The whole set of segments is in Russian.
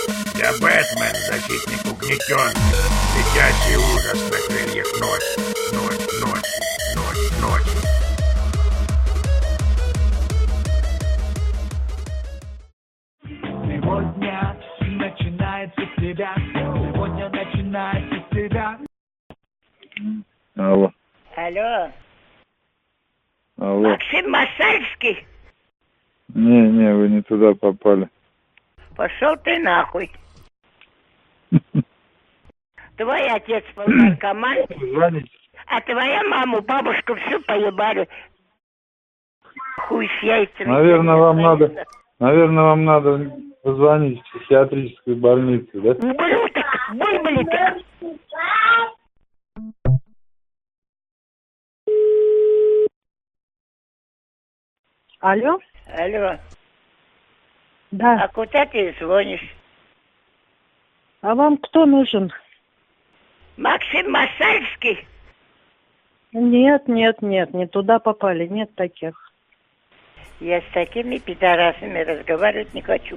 Я Бэтмен, защитник угнетенных. Летящий ужас на крыльях ночи. Ночь, ночь, ночь, ночь. Сегодня начинается с тебя. Сегодня начинается с тебя. Алло. Алло. Алло. Максим Масальский? Не, вы не туда попали. Пошел ты нахуй. Твой отец был наркоман, Позвоните. а твоя маму, бабушку всю поебали. Хуй с яйцами. Наверное, вам надо позвонить в психиатрическую больницу, да? Ублюдок, выболиток. Алло? Алло, Да. а куда ты звонишь? А вам кто нужен? Максим Масальский? Нет, не туда попали, нет таких. Я с такими пидорасами разговаривать не хочу.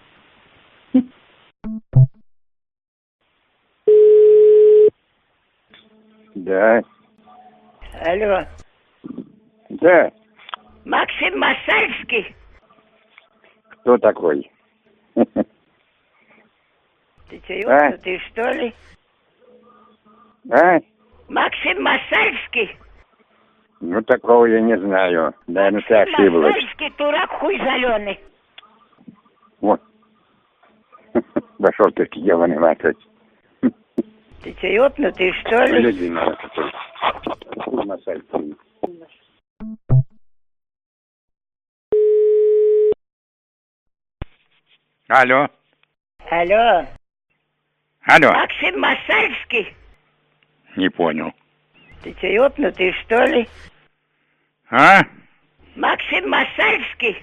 Да. Алло, Да. Максим Масальский? Кто такой? Ты че, ёбнутый, что ли? А? Максим Масальский? Ну, такого я не знаю. Наверное, ты ошиблась. Масальский, дурак, хуй зеленый. Вот. Пошел ты, ебаный мать. Ты че, ёбнутый, что ли? Люди надо такой. Масальский. Алло. Алло, Алло. Максим Масальский? Не понял. Ты че, ёбнутый, что ли? А? Максим Масальский?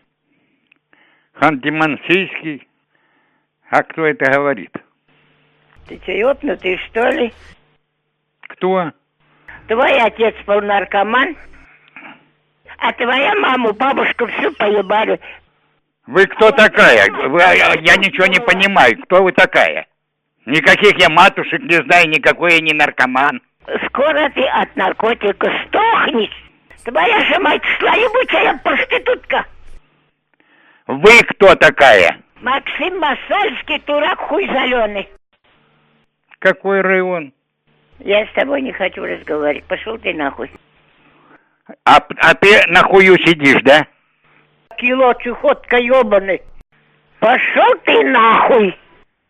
Ханты-Мансийский? А кто это говорит? Ты че, ёбнутый, что ли? Кто? Твой отец был наркоман, а твоя маму, бабушку всю поебали. Вы кто такая? Я ничего не понимаю. Кто вы такая? Никаких я матушек не знаю, никакой я не наркоман. Скоро ты от наркотиков сдохнешь. Твоя же мать шла ебучая проститутка. Вы кто такая? Максим Масальский, дурак, хуй зеленый. Какой район? Я с тобой не хочу разговаривать. Пошел ты нахуй. А ты нахую сидишь, да? Кило чухотка ебаный. Пошел ты нахуй.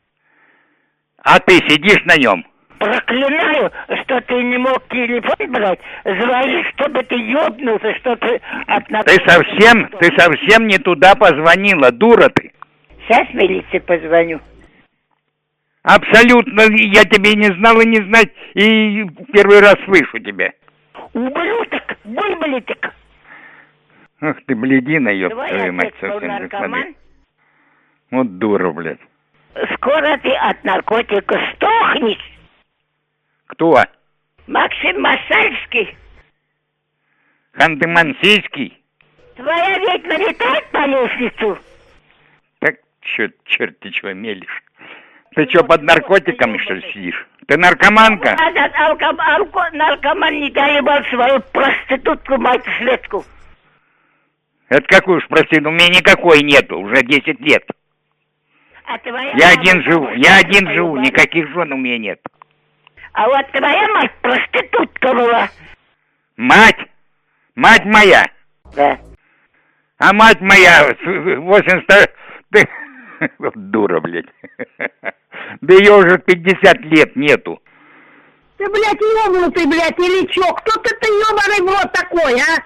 А ты сидишь на нем? Проклинаю, что ты не мог телефон брать. Звони, чтобы ты ебнулся, что ты от Ты совсем не туда позвонила, дура ты. Сейчас милиции позвоню. Абсолютно, я тебе не знал и не знать, и первый раз слышу тебя. Ублюдок, выболиток. Ах ты, блядина, ёб Твой твою мать, отец был совсем не наркоман, смотри. Вот дура, блядь. скоро ты от наркотиков сдохнешь. Кто? Максим Масальский. Ханты-Мансийский? Твоя ведьма летает по лестницу. Так, черт ты чего мелешь? Ты что, под наркотиками, что ли, сидишь? Ты наркоманка? Наркоман не доебал свою проститутку, мать шведку. Это какую ж проститутку? У меня никакой нету, уже 10 лет. А твоя Я мама один живу, поебали. никаких жен у меня нет. А вот твоя мать проститутка была. Мать? Мать моя? Да. А мать моя 80... Ты... Вот дура, блядь. Да ее уже 50 лет нету. Ты, блядь, ёбнутый, блядь, или чё? Кто ты ёбаный в рот такой, а?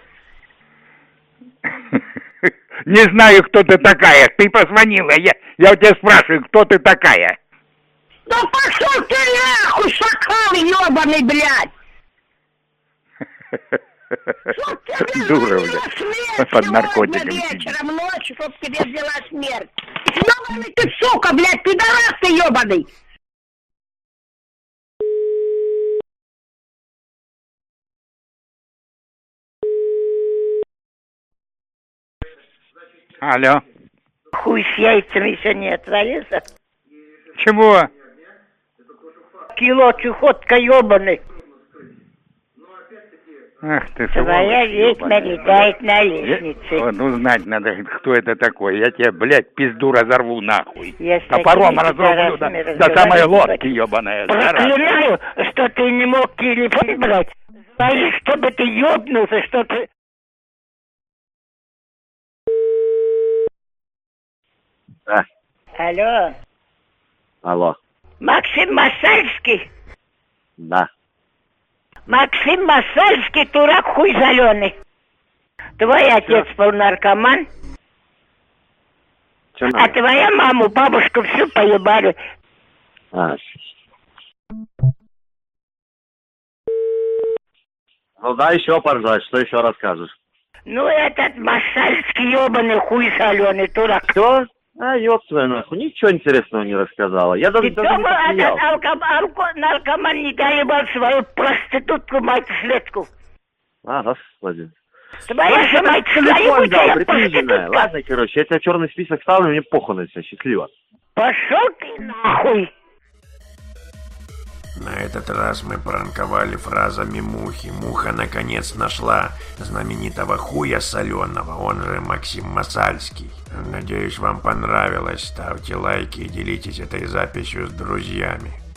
Не знаю, кто ты такая. Ты позвонила. Я у тебя спрашиваю, кто ты такая? Да пошел ты нахуй, шакал ёбаный, блядь! Дура, блядь. Под наркотиками сидит. Вечером, ночью, чтоб тебе взяла смерть. Ёбаный ты, сука, блядь, пидорас ты ёбаный! Алло. Хуй с яйцами еще не отвалился. Чего? Кило чухотка ёбаный. Ах ты, Твоя сволочь ведьма ёбаная. летает на лестнице. Вот, узнать надо, кто это такой. Я тебе, блядь, пизду разорву нахуй. Я с Топором такими разрублю пидорасами до самой разговаривать лодки, ебаная. Проклинаю, что ты не мог телефон брать. Звони, чтобы ты ёбнулся, что ты... Да. Алло, Алло. Максим Масальский? Да. Максим Масальский, дурак хуй зеленый. Твой отец был наркоман, Чё а надо? твоя маму, бабушку всю поебали. А. Ну да, еще поржать, что еще расскажешь? Ну, этот Масальский ебаный хуй соленый, дурак. Все? А, ёб твою нахуй, ничего интересного не рассказала. Я даже, Ты даже не думал, этот посмеялся. наркоман не доебал свою проститутку, мать Светку? А, господи. Твоя же мать Телефон дал, своя припизженная. проститутка. Ладно, короче, я тебя в черный список ставлю, мне похуй на тебя, счастливо. Пошел ты нахуй. На этот раз мы пранковали фразами мухи. Муха наконец нашла знаменитого хуя соленого, он же Максим Масальский. Надеюсь, вам понравилось. Ставьте лайки и делитесь этой записью с друзьями.